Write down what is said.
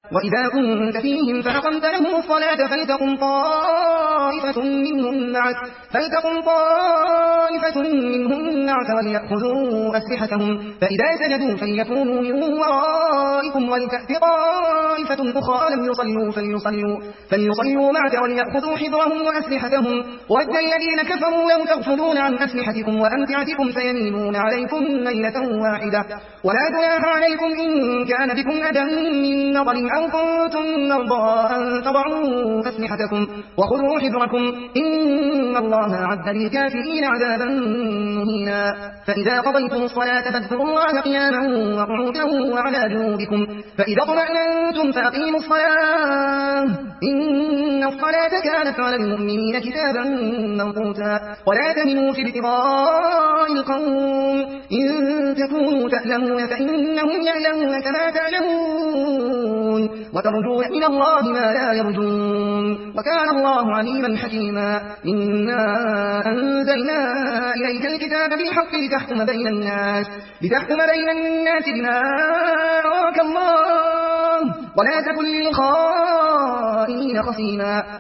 وإذا كنت فيهم فأقمت لهم الصلاة فلتقم طائفة منهم معك وليأخذوا أسلحتهم فإذا سجدوا فليكونوا من ورائكم ولتأت طائفة أخرى لم يصلوا فليصلوا معك وليأخذوا حذرهم وأسلحتهم ود الذين كفروا لو تغفلون عن أسلحتكم وأمتعتكم فيميلون عليكم ميلة واحدة ولا جناح عليكم إن كان بكم أذى من نظر أو كنتم مرضى أن تضعوا أسلحتكم وخذوا حذركم إن الله أعد للكافرين عذابا مهينا فإذا قضيتم الصلاة فاذكروا الله قياما وقعودا وعلى جنوبكم فإذا اطمأننتم فأقيموا الصلاة إن الصلاة كانت على المؤمنين كتابا موقوتا ولا تهنوا في ابتغاء القوم إن تكونوا تألمون فإنهم يألمون كما تألمون وترجون إلى الله ما لا يرجون وكان الله عليما حكيما إنا أنزلنا إليك الكتاب بالحق لتحكم بين الناس بما أراك الله ولا تكن للخائنين خصيما